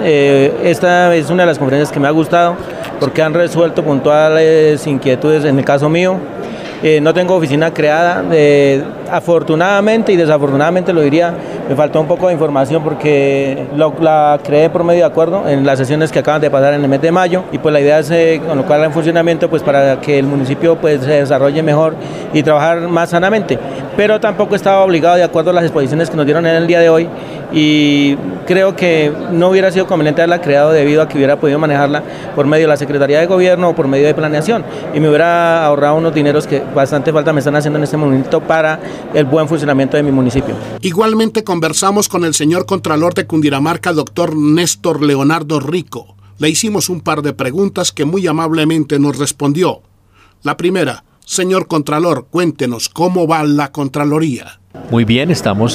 Esta es una de las conferencias que me ha gustado porque han resuelto puntuales inquietudes en el caso mío. no tengo oficina creada, afortunadamente y desafortunadamente lo diría, me faltó un poco de información porque la creé por medio de acuerdo en las sesiones que acaban de pasar en el mes de mayo, y pues la idea es colocarla en funcionamiento pues para que el municipio pues se desarrolle mejor y trabajar más sanamente, pero tampoco estaba obligado de acuerdo a las exposiciones que nos dieron en el día de hoy, y creo que no hubiera sido conveniente haberla creado debido a que hubiera podido manejarla por medio de la Secretaría de Gobierno o por medio de planeación, y me hubiera ahorrado unos dineros que bastante falta me están haciendo en este momento para el buen funcionamiento de mi municipio. Igualmente conversamos con el señor Contralor de Cundinamarca, doctor Néstor Leonardo Rico. Le hicimos un par de preguntas que muy amablemente nos respondió. La primera: señor Contralor, cuéntenos cómo va la Contraloría. Muy bien, estamos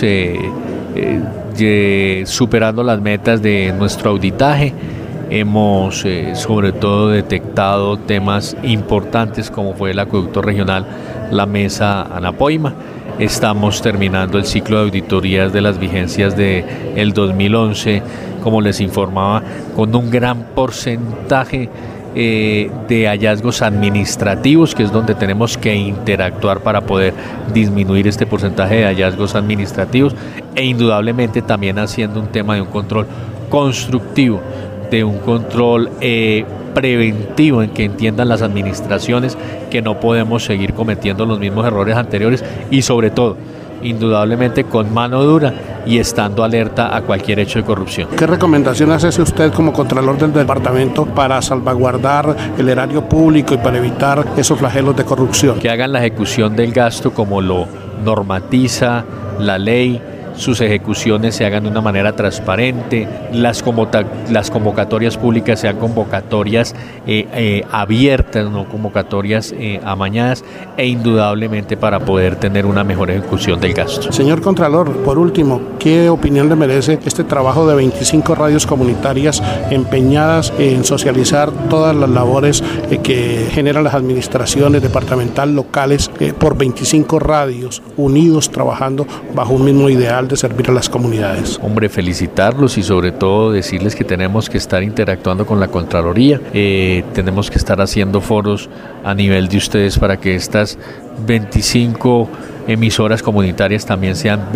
superando las metas de nuestro auditaje. Hemos sobre todo detectado temas importantes como fue el acueducto regional La Mesa Anapoima. Estamos terminando el ciclo de auditorías de las vigencias del 2011, como les informaba, con un gran porcentaje de hallazgos administrativos, que es donde tenemos que interactuar para poder disminuir este porcentaje de hallazgos administrativos, e indudablemente también haciendo un tema de un control constructivo, de un control preventivo, en que entiendan las administraciones que no podemos seguir cometiendo los mismos errores anteriores, y sobre todo, indudablemente con mano dura y estando alerta a cualquier hecho de corrupción. ¿Qué recomendaciones hace usted como Contralor del departamento para salvaguardar el erario público y para evitar esos flagelos de corrupción? Que hagan la ejecución del gasto como lo normatiza la ley, sus ejecuciones se hagan de una manera transparente, las convocatorias públicas sean convocatorias abiertas, no convocatorias amañadas, e indudablemente para poder tener una mejor ejecución del gasto. Señor Contralor, por último, ¿qué opinión le merece este trabajo de 25 radios comunitarias empeñadas en socializar todas las labores que generan las administraciones departamental, locales, por 25 radios unidos trabajando bajo un mismo ideal de servir a las comunidades? Hombre, felicitarlos y sobre todo decirles que tenemos que estar interactuando con la Contraloría, tenemos que estar haciendo foros a nivel de ustedes para que estas 25 emisoras comunitarias también sean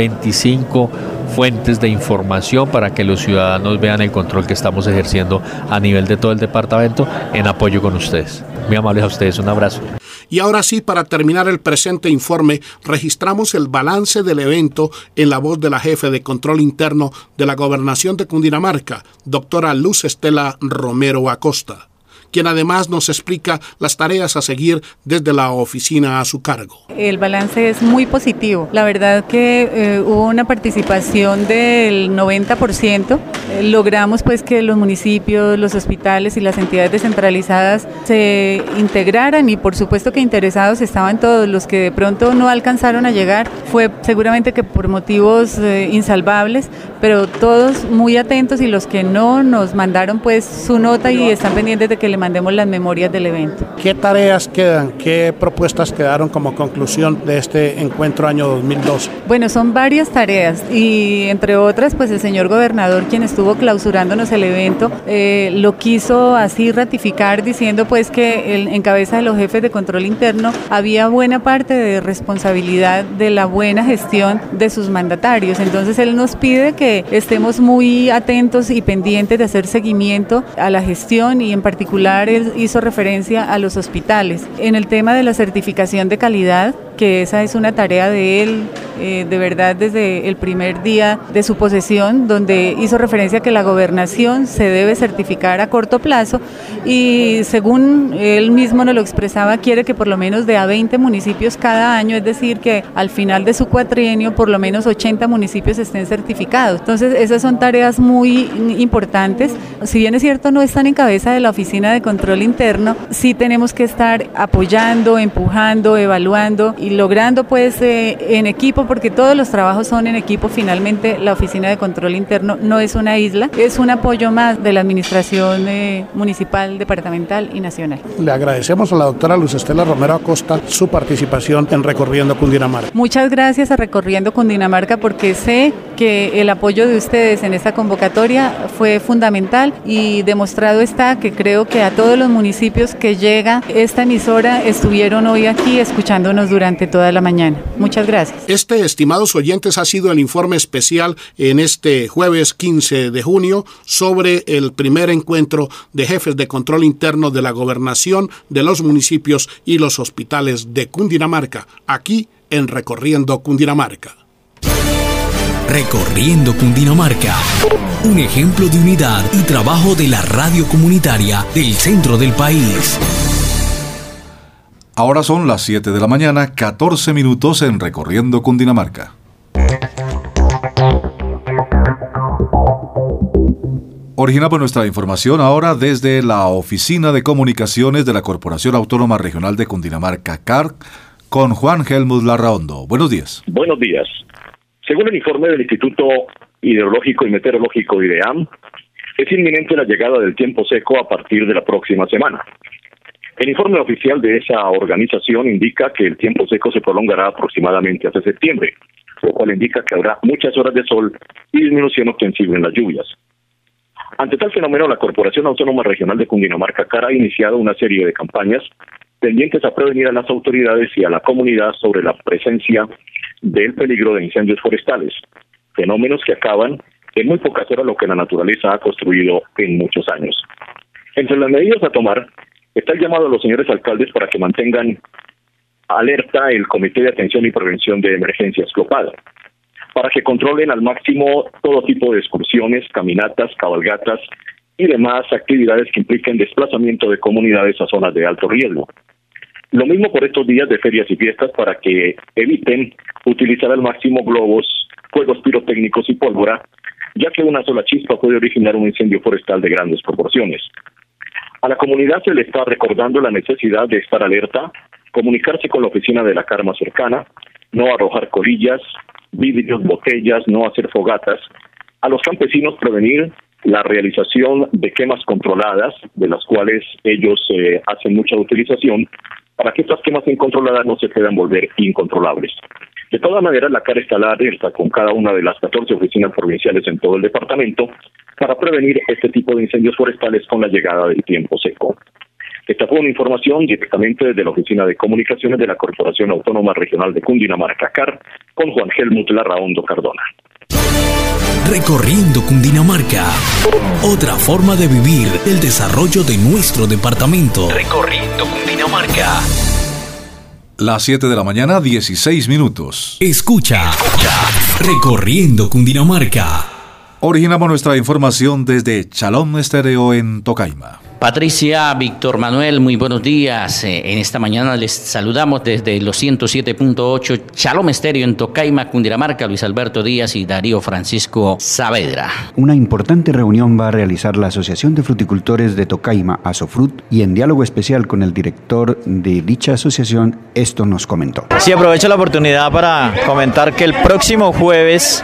25 fuentes de información para que los ciudadanos vean el control que estamos ejerciendo a nivel de todo el departamento en apoyo con ustedes. Muy amables a ustedes, un abrazo. Y ahora sí, para terminar el presente informe, registramos el balance del evento en la voz de la jefe de control interno de la Gobernación de Cundinamarca, doctora Luz Estela Romero Acosta, quien además nos explica las tareas a seguir desde la oficina a su cargo. El balance es muy positivo. La verdad que hubo una participación del 90%. Logramos pues que los municipios, los hospitales y las entidades descentralizadas se integraran, y por supuesto que interesados estaban todos. Los que de pronto no alcanzaron a llegar fue seguramente que por motivos insalvables, pero todos muy atentos, y los que no nos mandaron pues su nota y están pendientes de que le mandemos las memorias del evento. ¿Qué tareas quedan? ¿Qué propuestas quedaron como conclusión de este encuentro año 2012? Bueno, son varias tareas, y entre otras pues el señor gobernador, quien estuvo clausurándonos el evento, lo quiso así ratificar, diciendo pues que en cabeza de los jefes de control interno había buena parte de responsabilidad de la buena gestión de sus mandatarios. Entonces él nos pide que estemos muy atentos y pendientes de hacer seguimiento a la gestión, y en particular él hizo referencia a los hospitales. En el tema de la certificación de calidad, que esa es una tarea de él, de verdad desde el primer día de su posesión, donde hizo referencia a que la gobernación se debe certificar a corto plazo, y según él mismo nos lo expresaba, quiere que por lo menos de a 20 municipios cada año, es decir, que al final de su cuatrienio por lo menos 80 municipios estén certificados. Entonces esas son tareas muy importantes. Si bien es cierto no están en cabeza de la oficina de control interno, sí tenemos que estar apoyando, empujando, evaluando, y y logrando pues en equipo, porque todos los trabajos son en equipo. Finalmente la Oficina de Control Interno no es una isla, es un apoyo más de la administración municipal, departamental y nacional. Le agradecemos a la doctora Luz Estela Romero Acosta su participación en Recorriendo Cundinamarca. Muchas gracias a Recorriendo Cundinamarca, porque sé que el apoyo de ustedes en esta convocatoria fue fundamental y demostrado está que creo que a todos los municipios que llega esta emisora estuvieron hoy aquí escuchándonos durante toda la mañana. Muchas gracias. Este, estimados oyentes, ha sido el informe especial en este jueves 15 de junio sobre el primer encuentro de jefes de control interno de la gobernación, de los municipios y los hospitales de Cundinamarca, aquí en Recorriendo Cundinamarca. Recorriendo Cundinamarca, un ejemplo de unidad y trabajo de la radio comunitaria del centro del país. Ahora son las 7 de la mañana, 14 minutos en Recorriendo Cundinamarca. Originamos nuestra información ahora desde la Oficina de Comunicaciones de la Corporación Autónoma Regional de Cundinamarca, CARC, con Juan Helmut Larraondo. Buenos días. Buenos días. Según el informe del Instituto Hidrológico y Meteorológico IDEAM, es inminente la llegada del tiempo seco a partir de la próxima semana. El informe oficial de esa organización indica que el tiempo seco se prolongará aproximadamente hasta septiembre, lo cual indica que habrá muchas horas de sol y disminución ostensible en las lluvias. Ante tal fenómeno, la Corporación Autónoma Regional de Cundinamarca, CAR, ha iniciado una serie de campañas tendientes a prevenir a las autoridades y a la comunidad sobre la presencia del peligro de incendios forestales, fenómenos que acaban en muy pocas horas lo que la naturaleza ha construido en muchos años. Entre las medidas a tomar está el llamado a los señores alcaldes para que mantengan alerta el Comité de Atención y Prevención de Emergencias Global, para que controlen al máximo todo tipo de excursiones, caminatas, cabalgatas y demás actividades que impliquen desplazamiento de comunidades a zonas de alto riesgo. Lo mismo por estos días de ferias y fiestas, para que eviten utilizar al máximo globos, fuegos pirotécnicos y pólvora, ya que una sola chispa puede originar un incendio forestal de grandes proporciones. A la comunidad se le está recordando la necesidad de estar alerta, comunicarse con la oficina de la CAR más cercana, no arrojar colillas, vidrios, botellas, no hacer fogatas. A los campesinos prevenir la realización de quemas controladas, de las cuales ellos hacen mucha utilización, para que estas quemas incontroladas no se puedan volver incontrolables. De todas maneras, la CAR está alerta con cada una de las 14 oficinas provinciales en todo el departamento para prevenir este tipo de incendios forestales con la llegada del tiempo seco. Esta fue una información directamente desde la Oficina de Comunicaciones de la Corporación Autónoma Regional de Cundinamarca, CAR, con Juan Helmut Larraondo Cardona. Recorriendo Cundinamarca, otra forma de vivir el desarrollo de nuestro departamento. Recorriendo Cundinamarca. Las 7 de la mañana, 16 minutos. Escucha. Recorriendo Cundinamarca. Originamos nuestra información desde Chalón Estéreo en Tocaima. Patricia, Víctor Manuel, muy buenos días. En esta mañana les saludamos desde los 107.8 Shalom Estéreo en Tocaima, Cundinamarca, Luis Alberto Díaz y Darío Francisco Saavedra. Una importante reunión va a realizar la Asociación de Fruticultores de Tocaima, Asofrut, y en diálogo especial con el director de dicha asociación, esto nos comentó. Sí, aprovecho la oportunidad para comentar que el próximo jueves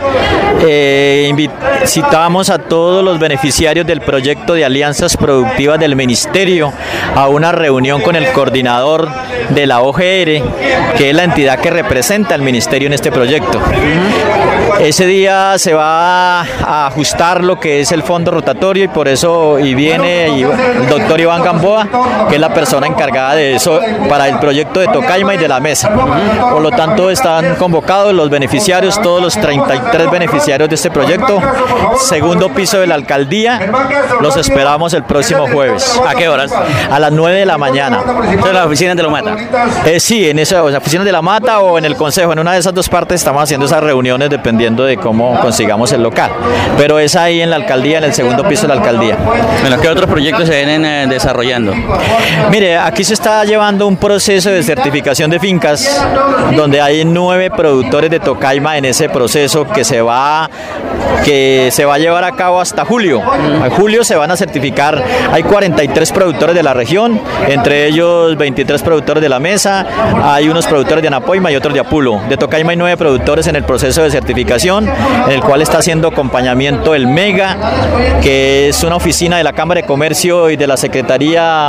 citamos a todos los beneficiarios del proyecto de alianzas productivas del Ministerio a una reunión con el coordinador de la OGR, que es la entidad que representa al Ministerio en este proyecto. Ese día se va a ajustar lo que es el fondo rotatorio y por eso viene el doctor Iván Gamboa, que es la persona encargada de eso para el proyecto de Tocaima y de la mesa. Por lo tanto, están convocados los beneficiarios, todos los 33 beneficiarios de este proyecto. Segundo piso de la alcaldía, los esperamos el próximo jueves. ¿A qué horas? A las 9 de la mañana. ¿En las oficinas de la Mata? Sí, en esas oficinas de la Mata o en el Consejo. En una de esas dos partes estamos haciendo esas reuniones dependiendo de cómo consigamos el local. Pero es ahí en la alcaldía, en el segundo piso de la alcaldía. Bueno, ¿qué otros proyectos se vienen desarrollando? Mire, aquí se está llevando un proceso de certificación de fincas donde hay 9 productores de Tocaima en ese proceso que se va a llevar a cabo hasta julio. En julio se van a certificar, hay 40 43 productores de la región, entre ellos 23 productores de la mesa, hay unos productores de Anapoima y otros de Apulo. De Tocaima hay 9 productores en el proceso de certificación, en el cual está haciendo acompañamiento el MEGA, que es una oficina de la Cámara de Comercio y de la Secretaría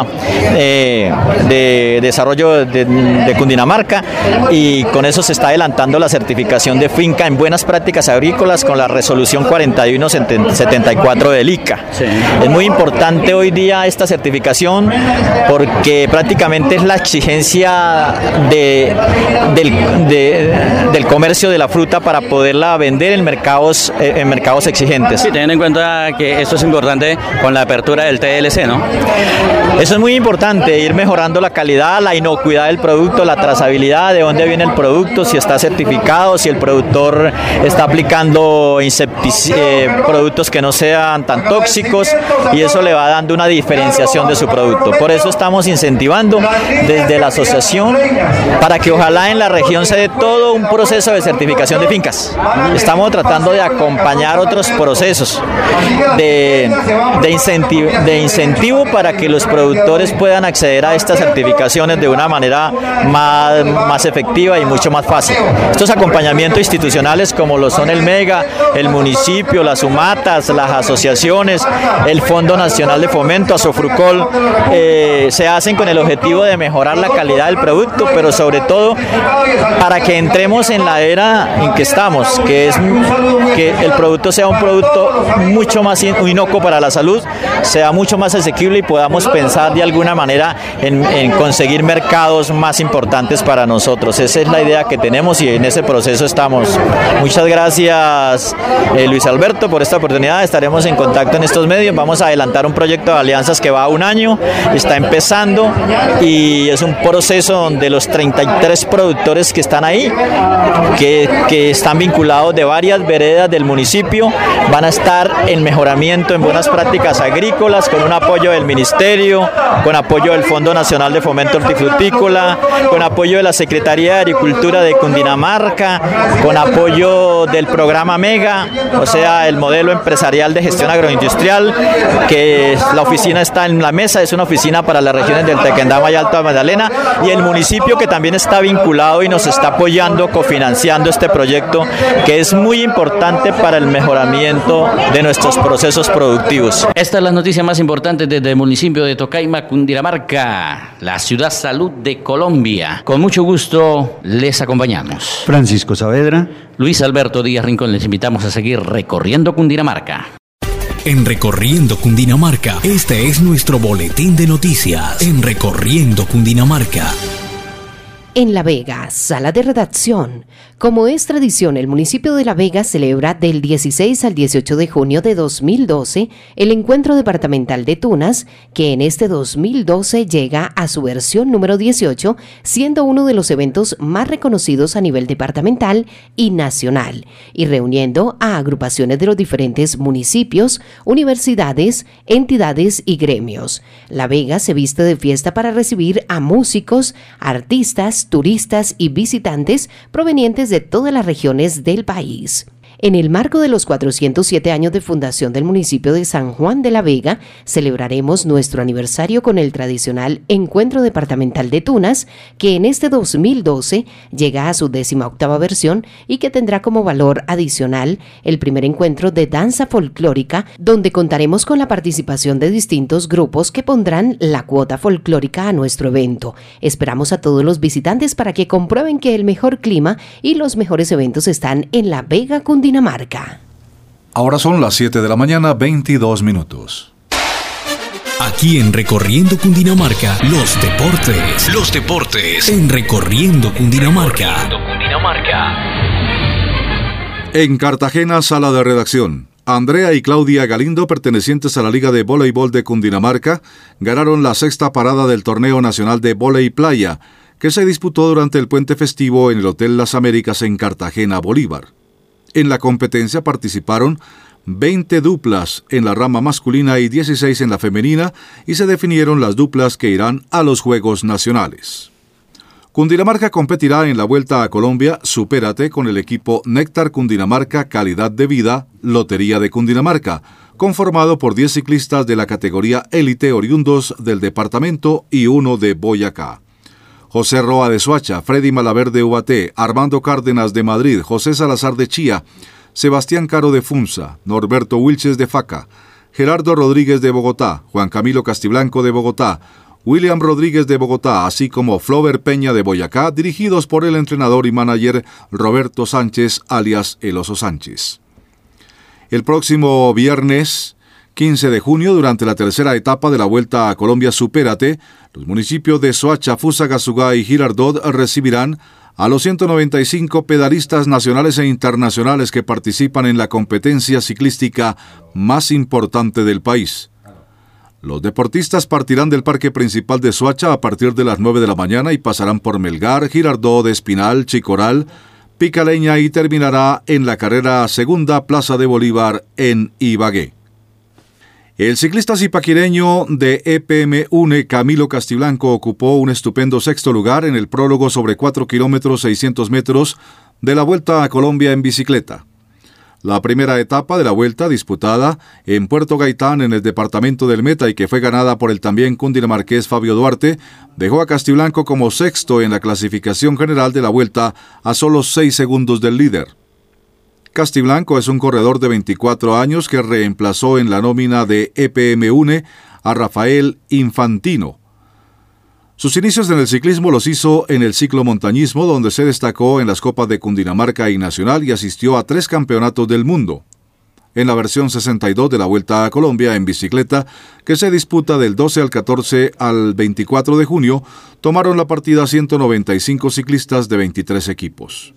de Desarrollo de Cundinamarca, y con eso se está adelantando la certificación de finca en buenas prácticas agrícolas con la resolución 4174 del ICA. Sí. Es muy importante hoy día esta certificación porque prácticamente es la exigencia del comercio de la fruta para poderla vender en mercados exigentes. Sí, teniendo en cuenta que esto es importante con la apertura del TLC, ¿no? Eso es muy importante, ir mejorando la calidad, la inocuidad del producto, la trazabilidad, de dónde viene el producto, si está certificado, si el productor está aplicando productos que no sean tan tóxicos, y eso le va dando una diferenciación de su producto. Por eso estamos incentivando desde la asociación para que ojalá en la región se dé todo un proceso de certificación de fincas. Estamos tratando de acompañar otros procesos de incentivo para que los productores puedan acceder a estas certificaciones de una manera más efectiva y mucho más fácil. Estos acompañamientos institucionales como lo son el MEGA, el municipio, las UMATAS, las asociaciones, el Fondo Nacional de Fomento, Asofrucol, se hacen con el objetivo de mejorar la calidad del producto, pero sobre todo para que entremos en la era en que estamos, que es que el producto sea un producto mucho más inocuo para la salud, sea mucho más asequible y podamos pensar de alguna manera en conseguir mercados más importantes para nosotros. Esa es la idea que tenemos y en ese proceso estamos. Muchas gracias, Luis Alberto, por esta oportunidad. Estaremos en contacto en estos medios. Vamos a adelantar un proyecto de alianzas que va a 1 año, está empezando y es un proceso donde los 33 productores que están ahí, que están vinculados de varias veredas del municipio, van a estar en mejoramiento en buenas prácticas agrícolas con un apoyo del Ministerio, con apoyo del Fondo Nacional de Fomento Hortifrutícola, con apoyo de la Secretaría de Agricultura de Cundinamarca, con apoyo del programa MEGA, o sea, el modelo empresarial de gestión agroindustrial, que la oficina está en la mesa, es una oficina para las regiones del Tequendama y Alto Magdalena, y el municipio que también está vinculado y nos está apoyando, cofinanciando este proyecto, que es muy importante para el mejoramiento de nuestros procesos productivos. Esta es la noticia más importante desde el municipio de Tocaima, Cundinamarca, la ciudad salud de Colombia. Con mucho gusto les acompañamos. Francisco Saavedra, Luis Alberto Díaz Rincón, les invitamos a seguir recorriendo Cundinamarca. En Recorriendo Cundinamarca, este es nuestro boletín de noticias. En Recorriendo Cundinamarca. En La Vega, sala de redacción. Como es tradición, el municipio de La Vega celebra del 16 al 18 de junio de 2012 el Encuentro Departamental de Tunas, que en este 2012 llega a su versión número 18, siendo uno de los eventos más reconocidos a nivel departamental y nacional, y reuniendo a agrupaciones de los diferentes municipios, universidades, entidades y gremios. La Vega se viste de fiesta para recibir a músicos, artistas, turistas y visitantes provenientes de todas las regiones del país. En el marco de los 407 años de fundación del municipio de San Juan de la Vega, celebraremos nuestro aniversario con el tradicional Encuentro Departamental de Tunas, que en este 2012 llega a su 18ª versión y que tendrá como valor adicional el primer encuentro de danza folclórica, donde contaremos con la participación de distintos grupos que pondrán la cuota folclórica a nuestro evento. Esperamos a todos los visitantes para que comprueben que el mejor clima y los mejores eventos están en La Vega, Cundinamarca. Ahora son las 7 de la mañana, 22 minutos. Aquí en Recorriendo Cundinamarca, los deportes. Los deportes en Recorriendo Cundinamarca. En Cartagena, sala de redacción. Andrea y Claudia Galindo, pertenecientes a la Liga de Voleibol de Cundinamarca, ganaron la 6ª parada del Torneo Nacional de Voley Playa, que se disputó durante el puente festivo en el Hotel Las Américas en Cartagena, Bolívar. En la competencia participaron 20 duplas en la rama masculina y 16 en la femenina, y se definieron las duplas que irán a los Juegos Nacionales. Cundinamarca competirá en la Vuelta a Colombia Supérate con el equipo Néctar Cundinamarca Calidad de Vida Lotería de Cundinamarca, conformado por 10 ciclistas de la categoría élite oriundos del departamento y uno de Boyacá. José Roa de Soacha, Freddy Malaver de Ubaté, Armando Cárdenas de Madrid, José Salazar de Chía, Sebastián Caro de Funza, Norberto Wilches de Faca, Gerardo Rodríguez de Bogotá, Juan Camilo Castiblanco de Bogotá, William Rodríguez de Bogotá, así como Flover Peña de Boyacá, dirigidos por el entrenador y manager Roberto Sánchez, alias El Oso Sánchez. El próximo viernes 15 de junio, durante la tercera etapa de la Vuelta a Colombia Supérate, los municipios de Soacha, Fusagasugá y Girardot recibirán a los 195 pedalistas nacionales e internacionales que participan en la competencia ciclística más importante del país. Los deportistas partirán del parque principal de Soacha a partir de las 9 de la mañana y pasarán por Melgar, Girardot, Espinal, Chicoral, Picaleña y terminará en la carrera segunda Plaza de Bolívar en Ibagué. El ciclista zipaquireño de EPM UNE, Camilo Castiblanco, ocupó un estupendo sexto lugar en el prólogo sobre 4 kilómetros 600 metros de la Vuelta a Colombia en bicicleta. La primera etapa de la Vuelta, disputada en Puerto Gaitán, en el departamento del Meta, y que fue ganada por el también cundinamarqués Fabio Duarte, dejó a Castiblanco como sexto en la clasificación general de la Vuelta a solo 6 segundos del líder. Castiblanco es un corredor de 24 años que reemplazó en la nómina de EPM UNE a Rafael Infantino. Sus inicios en el ciclismo los hizo en el ciclomontañismo, donde se destacó en las Copas de Cundinamarca y Nacional y asistió a 3 campeonatos del mundo. En la versión 62 de la Vuelta a Colombia en bicicleta, que se disputa del 12 al 14 al 24 de junio, tomaron la partida 195 ciclistas de 23 equipos.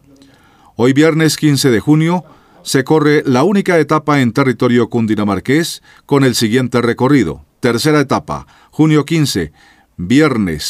Hoy viernes 15 de junio se corre la única etapa en territorio cundinamarqués con el siguiente recorrido. Tercera etapa, junio 15, viernes,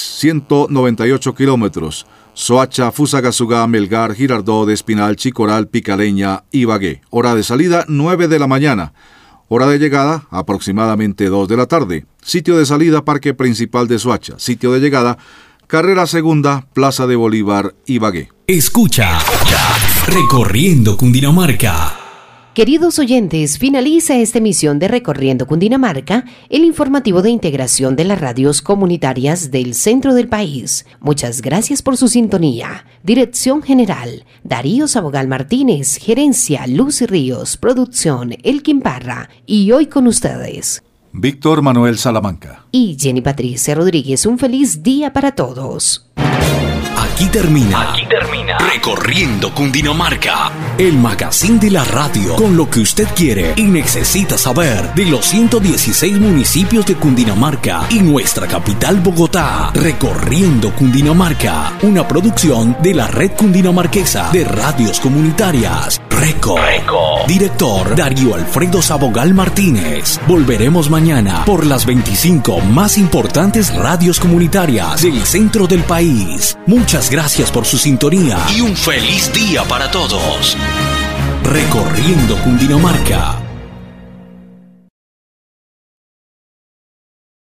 198 kilómetros, Soacha, Fusagasugá, Melgar, Girardot, Espinal, Chicoral, Picaleña, Ibagué. Hora de salida 9 de la mañana. Hora de llegada aproximadamente 2 de la tarde. Sitio de salida Parque Principal de Soacha. Sitio de llegada carrera segunda, Plaza de Bolívar, Ibagué. Escucha Recorriendo Cundinamarca. Queridos oyentes, finaliza esta emisión de Recorriendo Cundinamarca, el informativo de integración de las radios comunitarias del centro del país. Muchas gracias por su sintonía. Dirección General, Darío Sabogal Martínez. Gerencia, Lucy Ríos. Producción, Elkin Parra. Y hoy con ustedes, Víctor Manuel Salamanca y Jenny Patricia Rodríguez. Un feliz día para todos. Aquí termina Recorriendo Cundinamarca, el magazine de la radio con lo que usted quiere y necesita saber de los 116 municipios de Cundinamarca y nuestra capital Bogotá. Recorriendo Cundinamarca, una producción de la Red Cundinamarquesa de Radios Comunitarias. Reco. Director Darío Alfredo Sabogal Martínez. Volveremos mañana por las 25 más importantes radios comunitarias del centro del país. Muchas gracias por su sintonía y un feliz día para todos. Recorriendo Cundinamarca.